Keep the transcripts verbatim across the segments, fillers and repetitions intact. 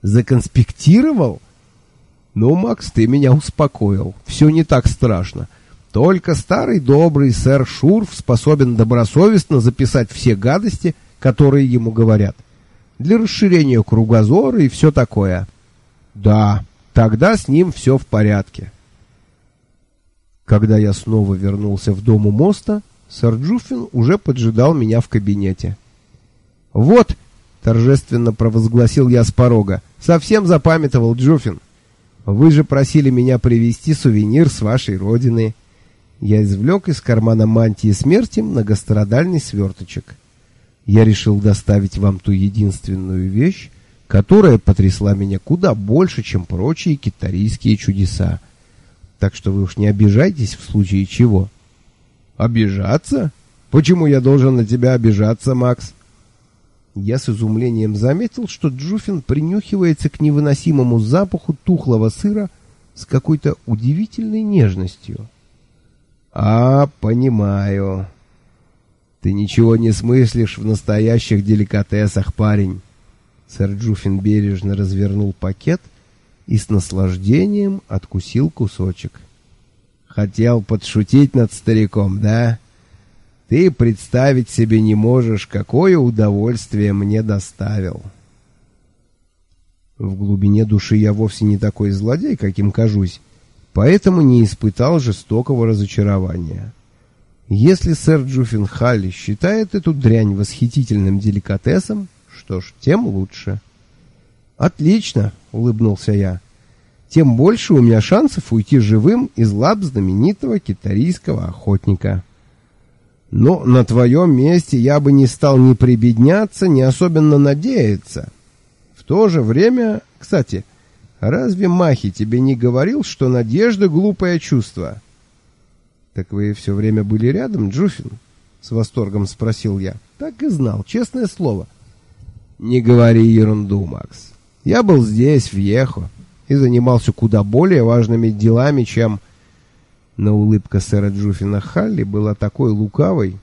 Законспектировал? Ну, Макс, ты меня успокоил. Все не так страшно. Только старый добрый сэр Шурф способен добросовестно записать все гадости, которые ему говорят. Для расширения кругозора и все такое. Да, тогда с ним все в порядке. Когда я снова вернулся в дом у моста, сэр Джуффин уже поджидал меня в кабинете. «Вот», — торжественно провозгласил я с порога, — «совсем запамятовал, Джуффин. Вы же просили меня привезти сувенир с вашей родины». Я извлек из кармана мантии смерти многострадальный сверточек. Я решил доставить вам ту единственную вещь, которая потрясла меня куда больше, чем прочие китарийские чудеса. Так что вы уж не обижайтесь в случае чего. Обижаться? Почему я должен на тебя обижаться, Макс? Я с изумлением заметил, что Джуффин принюхивается к невыносимому запаху тухлого сыра с какой-то удивительной нежностью. А, понимаю. Ты ничего не смыслишь в настоящих деликатесах, парень. Сэр Джуффин бережно развернул пакет и с наслаждением откусил кусочек. Хотел подшутить над стариком, да? Ты представить себе не можешь, какое удовольствие мне доставил. В глубине души я вовсе не такой злодей, каким кажусь, поэтому не испытал жестокого разочарования. Если сэр Джуффин Халли считает эту дрянь восхитительным деликатесом, что ж, тем лучше. «Отлично!» — улыбнулся я. «Тем больше у меня шансов уйти живым из лап знаменитого китарийского охотника. Но на твоем месте я бы не стал ни прибедняться, ни особенно надеяться. В то же время, кстати, разве Махи тебе не говорил, что надежда — глупое чувство?» «Так вы все время были рядом, Джуффин?» — с восторгом спросил я. «Так и знал, честное слово». «Не говори ерунду, Макс. Я был здесь, в Йехо, и занимался куда более важными делами, чем...» Но улыбка сэра Джуффина Халли была такой лукавой.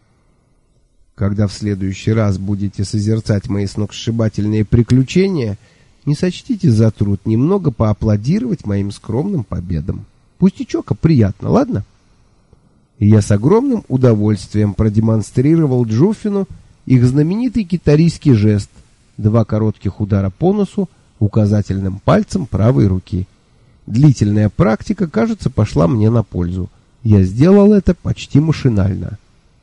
«Когда в следующий раз будете созерцать мои сногсшибательные приключения, не сочтите за труд немного поаплодировать моим скромным победам. Пустячок, а приятно, ладно?» И я с огромным удовольствием продемонстрировал Джуффину их знаменитый китарийский жест: два коротких удара по носу указательным пальцем правой руки. Длительная практика, кажется, пошла мне на пользу. Я сделал это почти машинально.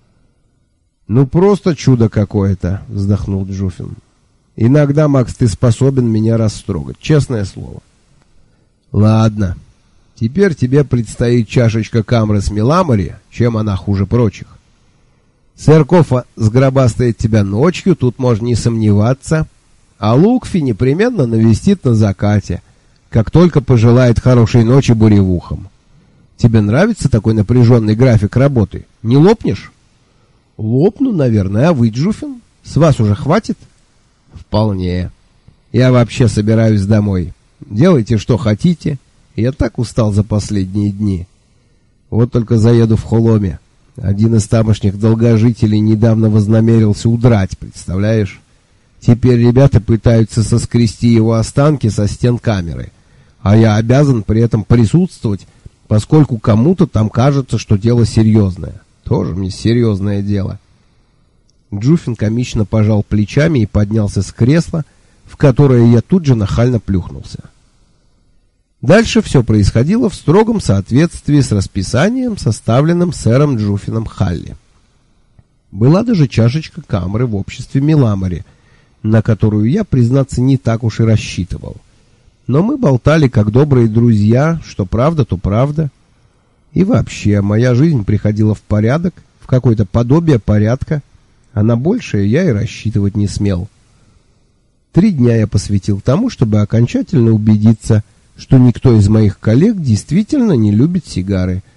«Ну просто чудо какое-то», — вздохнул Джуффин. «Иногда, Макс, ты способен меня растрогать, честное слово». «Ладно. Теперь тебе предстоит чашечка камры с меламори, чем она хуже прочих. Сэр Кофа сгробастает тебя ночью, тут можно не сомневаться, а Лукфи непременно навестит на закате, как только пожелает хорошей ночи буревухам. Тебе нравится такой напряженный график работы? Не лопнешь?» «Лопну, наверное, а вы, Джуффин? С вас уже хватит?» «Вполне. Я вообще собираюсь домой. Делайте, что хотите. Я так устал за последние дни. Вот только заеду в Холоме. Один из тамошних долгожителей недавно вознамерился удрать, представляешь? Теперь ребята пытаются соскрести его останки со стен камеры, а я обязан при этом присутствовать, поскольку кому-то там кажется, что дело серьезное. Тоже мне серьезное дело». Джуффин комично пожал плечами и поднялся с кресла, в которое я тут же нахально плюхнулся. Дальше все происходило в строгом соответствии с расписанием, составленным сэром Джуффином Халли. Была даже чашечка камры в обществе меламори, на которую я, признаться, не так уж и рассчитывал. Но мы болтали как добрые друзья, что правда, то правда. И вообще, моя жизнь приходила в порядок, в какое-то подобие порядка, а на большее я и рассчитывать не смел. Три дня я посвятил тому, чтобы окончательно убедиться, что никто из моих коллег действительно не любит сигары,